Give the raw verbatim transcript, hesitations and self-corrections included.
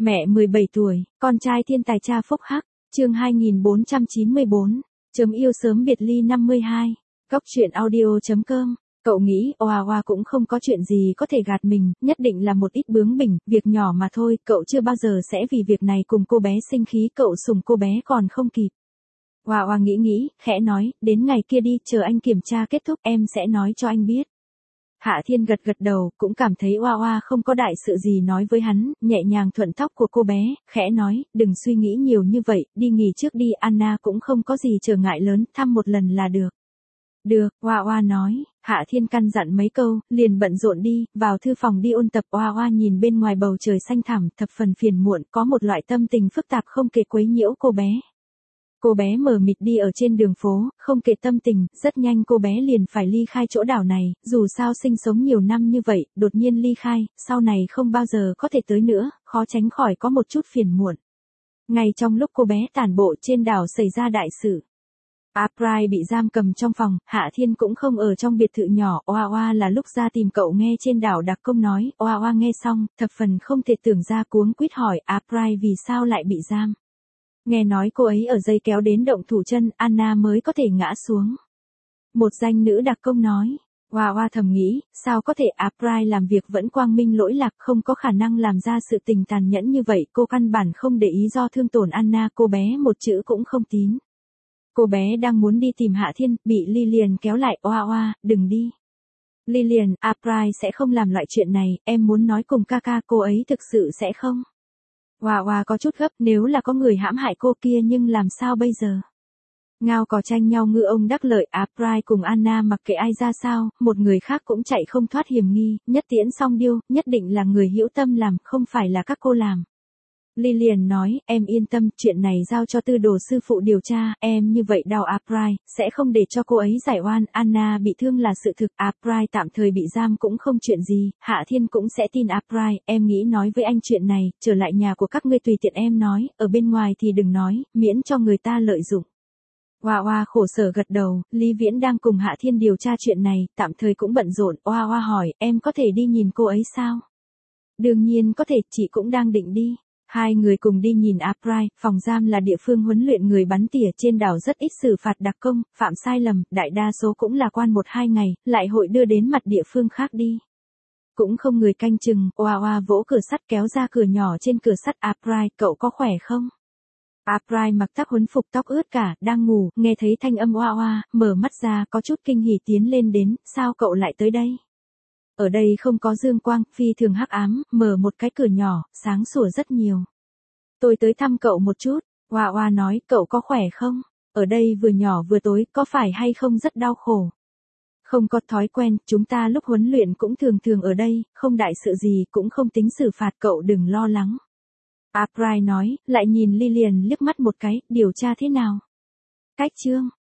Mẹ mười bảy tuổi, con trai thiên tài cha phúc hắc, chương hai nghìn bốn trăm chín mươi bốn, chấm yêu sớm biệt ly năm mươi hai, góc truyện audio chấm com. Cậu nghĩ Oa Oa cũng không có chuyện gì có thể gạt mình, nhất định là một ít bướng bỉnh, việc nhỏ mà thôi, cậu chưa bao giờ sẽ vì việc này cùng cô bé sinh khí, cậu sủng cô bé còn không kịp. Oa Oa nghĩ nghĩ, khẽ nói, đến ngày kia đi, chờ anh kiểm tra kết thúc em sẽ nói cho anh biết. Hạ Thiên gật gật đầu, cũng cảm thấy Oa Oa không có đại sự gì nói với hắn, nhẹ nhàng thuận tóc của cô bé, khẽ nói, đừng suy nghĩ nhiều như vậy, đi nghỉ trước đi, Anna cũng không có gì trở ngại lớn, thăm một lần là được. Được, Oa Oa nói, Hạ Thiên căn dặn mấy câu, liền bận rộn đi, vào thư phòng đi ôn tập. Oa Oa nhìn bên ngoài bầu trời xanh thẳm, thập phần phiền muộn, có một loại tâm tình phức tạp không kể quấy nhiễu cô bé. Cô bé mờ mịt đi ở trên đường phố, không kể tâm tình, rất nhanh cô bé liền phải ly khai chỗ đảo này, dù sao sinh sống nhiều năm như vậy, đột nhiên ly khai, sau này không bao giờ có thể tới nữa, khó tránh khỏi có một chút phiền muộn. Ngay trong lúc cô bé tản bộ trên đảo xảy ra đại sự. April bị giam cầm trong phòng, Hạ Thiên cũng không ở trong biệt thự nhỏ. Oa Oa là lúc ra tìm cậu nghe trên đảo đặc công nói. Oa Oa nghe xong, thập phần không thể tưởng ra, cuống quýt hỏi April vì sao lại bị giam. Nghe nói cô ấy ở dây kéo đến động thủ chân, Anna mới có thể ngã xuống. Một danh nữ đặc công nói. Oa Oa thầm nghĩ, sao có thể April làm việc vẫn quang minh lỗi lạc, không có khả năng làm ra sự tình tàn nhẫn như vậy, cô căn bản không để ý do thương tổn Anna, cô bé một chữ cũng không tín. Cô bé đang muốn đi tìm Hạ Thiên, bị Lillian kéo lại. Oa Oa, đừng đi. Lillian, April sẽ không làm loại chuyện này, em muốn nói cùng ca ca, cô ấy thực sự sẽ không. Oa Oa có chút gấp, nếu là có người hãm hại cô kia nhưng làm sao bây giờ? Ngao cò tranh nhau ngư ông đắc lợi, April cùng Anna mặc kệ ai ra sao, một người khác cũng chạy không thoát hiểm nghi, nhất tiễn song điêu, nhất định là người hữu tâm làm, không phải là các cô làm. Lillian nói, em yên tâm, chuyện này giao cho tư đồ sư phụ điều tra, em như vậy đau April, sẽ không để cho cô ấy giải oan. Anna bị thương là sự thực, April tạm thời bị giam cũng không chuyện gì, Hạ Thiên cũng sẽ tin April, em nghĩ nói với anh chuyện này, trở lại nhà của các ngươi tùy tiện em nói, ở bên ngoài thì đừng nói, miễn cho người ta lợi dụng. Oa Oa khổ sở gật đầu, Lý Viễn đang cùng Hạ Thiên điều tra chuyện này, tạm thời cũng bận rộn. Oa Oa hỏi, em có thể đi nhìn cô ấy sao? Đương nhiên có thể, chị cũng đang định đi. Hai người cùng đi nhìn April, phòng giam là địa phương huấn luyện người bắn tỉa trên đảo, rất ít xử phạt đặc công, phạm sai lầm, đại đa số cũng là quan một hai ngày, lại hội đưa đến mặt địa phương khác đi. Cũng không người canh chừng. Oa Oa vỗ cửa sắt kéo ra cửa nhỏ trên cửa sắt. April, cậu có khỏe không? April mặc tác huấn phục, tóc ướt cả, đang ngủ, nghe thấy thanh âm Oa Oa, mở mắt ra, có chút kinh hỉ tiến lên đến, sao cậu lại tới đây? Ở đây không có dương quang, phi thường hắc ám, mở một cái cửa nhỏ, sáng sủa rất nhiều. Tôi tới thăm cậu một chút. Oa Oa nói, cậu có khỏe không? Ở đây vừa nhỏ vừa tối, có phải hay không rất đau khổ? Không có thói quen, chúng ta lúc huấn luyện cũng thường thường ở đây, không đại sự gì, cũng không tính xử phạt, cậu đừng lo lắng. April nói, lại nhìn Lillian liếc mắt một cái, điều tra thế nào? Cách chương.